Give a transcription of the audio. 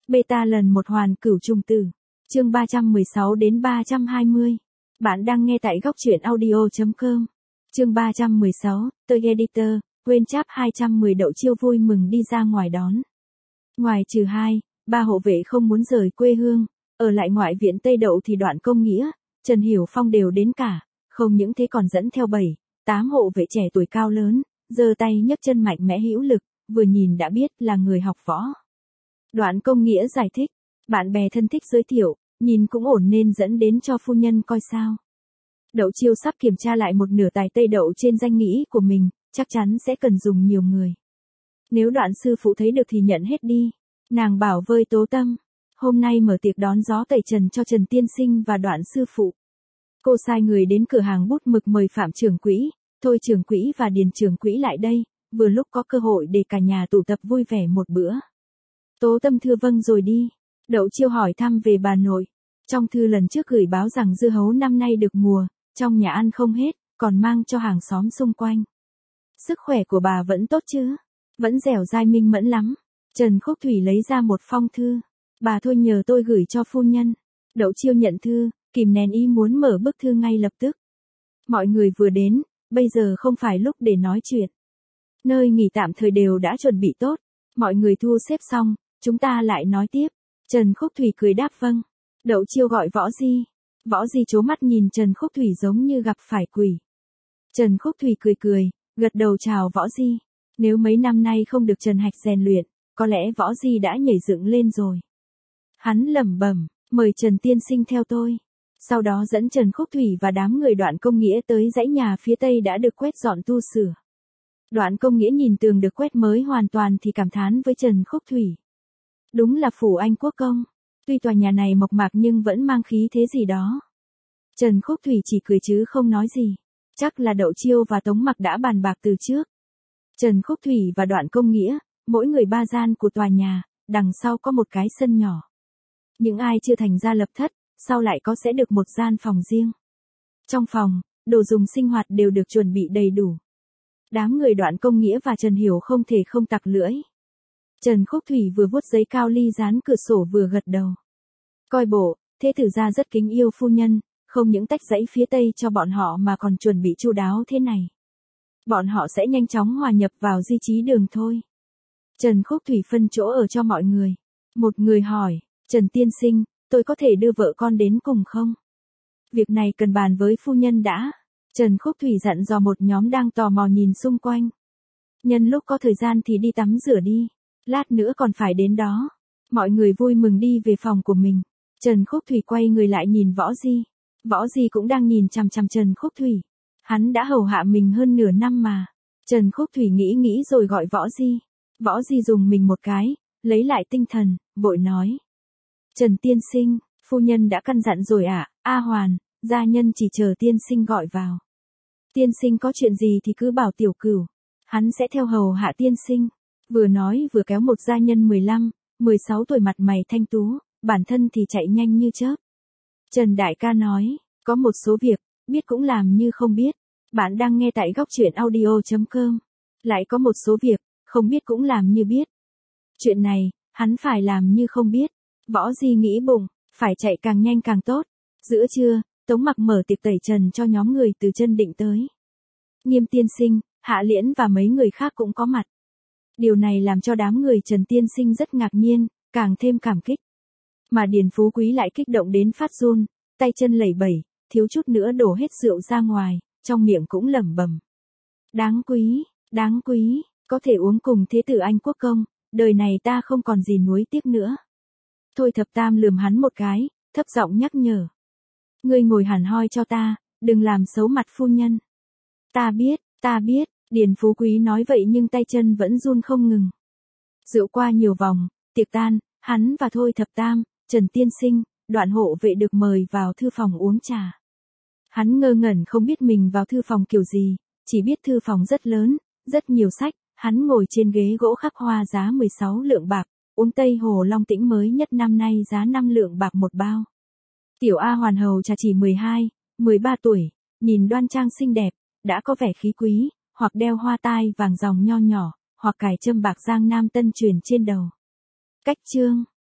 Beta lần một hoàn cửu trùng tử. Chương 316 đến 320. Bạn đang nghe tại góc truyện audio.com. Chương 316, tôi editor, quên chap 210 Đậu Chiêu vui mừng đi ra ngoài đón. Ngoài trừ 2, 3 hộ vệ không muốn rời quê hương, ở lại ngoại viện Tây Đậu thì Đoạn Công Nghĩa, Trần Hiểu Phong đều đến cả, không những thế còn dẫn theo 7, 8 hộ vệ trẻ tuổi cao lớn, giơ tay nhấc chân mạnh mẽ hữu lực, vừa nhìn đã biết là người học võ. Đoạn Công Nghĩa giải thích, bạn bè thân thích giới thiệu, nhìn cũng ổn nên dẫn đến cho phu nhân coi sao. Đậu Chiêu sắp kiểm tra lại một nửa tài Tây Đậu trên danh nghĩa của mình, chắc chắn sẽ cần dùng nhiều người. Nếu Đoạn sư phụ thấy được thì nhận hết đi. Nàng bảo với Tố Tâm, hôm nay mở tiệc đón gió tẩy trần cho Trần tiên sinh và Đoạn sư phụ. Cô sai người đến cửa hàng bút mực mời Phạm trưởng quỹ, Thôi trưởng quỹ và Điền trưởng quỹ lại đây, vừa lúc có cơ hội để cả nhà tụ tập vui vẻ một bữa. Tố Tâm thưa vâng rồi đi. Đậu Chiêu hỏi thăm về bà nội. Trong thư lần trước gửi báo rằng dưa hấu năm nay được mùa, trong nhà ăn không hết, còn mang cho hàng xóm xung quanh. Sức khỏe của bà vẫn tốt chứ? Vẫn dẻo dai minh mẫn lắm. Trần Khúc Thủy lấy ra một phong thư. Bà Thôi nhờ tôi gửi cho phu nhân. Đậu Chiêu nhận thư, kìm nén ý muốn mở bức thư ngay lập tức. Mọi người vừa đến, bây giờ không phải lúc để nói chuyện. Nơi nghỉ tạm thời đều đã chuẩn bị tốt. Mọi người thu xếp xong, chúng ta lại nói tiếp. Trần Khúc Thủy cười đáp vâng. Đậu Chiêu gọi Võ Di. Võ Di trố mắt nhìn Trần Khúc Thủy giống như gặp phải quỷ. Trần Khúc Thủy cười, gật đầu chào Võ Di. Nếu mấy năm nay không được Trần Hạch rèn luyện, có lẽ Võ Di đã nhảy dựng lên rồi. Hắn lẩm bẩm, mời Trần tiên sinh theo tôi. Sau đó dẫn Trần Khúc Thủy và đám người Đoạn Công Nghĩa tới dãy nhà phía tây đã được quét dọn tu sửa. Đoạn Công Nghĩa nhìn tường được quét mới hoàn toàn thì cảm thán với Trần Khúc Thủy. Đúng là phủ Anh quốc công. Tuy tòa nhà này mộc mạc nhưng vẫn mang khí thế gì đó. Trần Khúc Thủy chỉ cười chứ không nói gì. Chắc là Đậu Chiêu và Tống Mặc đã bàn bạc từ trước. Trần Khúc Thủy và Đoạn Công Nghĩa, mỗi người 3 gian của tòa nhà, đằng sau có một cái sân nhỏ. Những ai chưa thành gia lập thất, sau lại có sẽ được một gian phòng riêng. Trong phòng, đồ dùng sinh hoạt đều được chuẩn bị đầy đủ. Đám người Đoạn Công Nghĩa và Trần Hiểu không thể không tặc lưỡi. Trần Khúc Thủy vừa vuốt giấy cao ly dán cửa sổ vừa gật đầu. Coi bộ, thế tử gia rất kính yêu phu nhân, không những tách dãy phía tây cho bọn họ mà còn chuẩn bị chu đáo thế này. Bọn họ sẽ nhanh chóng hòa nhập vào di trí đường thôi. Trần Khúc Thủy phân chỗ ở cho mọi người. Một người hỏi, Trần tiên sinh, tôi có thể đưa vợ con đến cùng không? Việc này cần bàn với phu nhân đã. Trần Khúc Thủy dặn dò một nhóm đang tò mò nhìn xung quanh. Nhân lúc có thời gian thì đi tắm rửa đi. Lát nữa còn phải đến đó. Mọi người vui mừng đi về phòng của mình. Trần Khúc Thủy quay người lại nhìn Võ Di. Võ Di cũng đang nhìn chằm chằm Trần Khúc Thủy. Hắn đã hầu hạ mình hơn nửa năm mà. Trần Khúc Thủy nghĩ rồi gọi Võ Di. Võ Di dùng mình một cái, lấy lại tinh thần, vội nói. Trần tiên sinh, phu nhân đã căn dặn rồi ạ. A Hoàn, gia nhân chỉ chờ tiên sinh gọi vào. Tiên sinh có chuyện gì thì cứ bảo Tiểu Cửu. Hắn sẽ theo hầu hạ tiên sinh. Vừa nói vừa kéo một gia nhân 15, 16 tuổi mặt mày thanh tú, bản thân thì chạy nhanh như chớp. Trần đại ca nói, có một số việc, biết cũng làm như không biết. Bạn đang nghe tại góc truyện audio.com. Lại có một số việc, không biết cũng làm như biết. Chuyện này, hắn phải làm như không biết. Võ Di nghĩ bụng, phải chạy càng nhanh càng tốt. Giữa trưa, Tống Mặc mở tiệc tẩy trần cho nhóm người từ Chân Định tới. Nghiêm tiên sinh, Hạ Liễn và mấy người khác cũng có mặt. Điều này làm cho đám người Trần tiên sinh rất ngạc nhiên, càng thêm cảm kích. Mà Điền Phú Quý lại kích động đến phát run, tay chân lẩy bẩy, thiếu chút nữa đổ hết rượu ra ngoài, trong miệng cũng lẩm bẩm. Đáng quý, có thể uống cùng thế tử Anh quốc công, đời này ta không còn gì nuối tiếc nữa. Thôi Thập Tam lườm hắn một cái, thấp giọng nhắc nhở. Ngươi ngồi hẳn hoi cho ta, đừng làm xấu mặt phu nhân. Ta biết, Điền Phú Quý nói vậy nhưng tay chân vẫn run không ngừng. Rượu qua nhiều vòng, tiệc tan, hắn và Thôi Thập Tam, Trần tiên sinh, Đoạn hộ vệ được mời vào thư phòng uống trà. Hắn ngơ ngẩn không biết mình vào thư phòng kiểu gì, chỉ biết thư phòng rất lớn, rất nhiều sách, hắn ngồi trên ghế gỗ khắc hoa giá 16 lượng bạc, uống Tây Hồ Long Tĩnh mới nhất năm nay giá 5 lượng bạc một bao. Tiểu A Hoàn hầu trà chỉ 12, 13 tuổi, nhìn đoan trang xinh đẹp, đã có vẻ khí quý, hoặc đeo hoa tai vàng ròng nho nhỏ, hoặc cài châm bạc Giang Nam Tân truyền trên đầu. Cách chương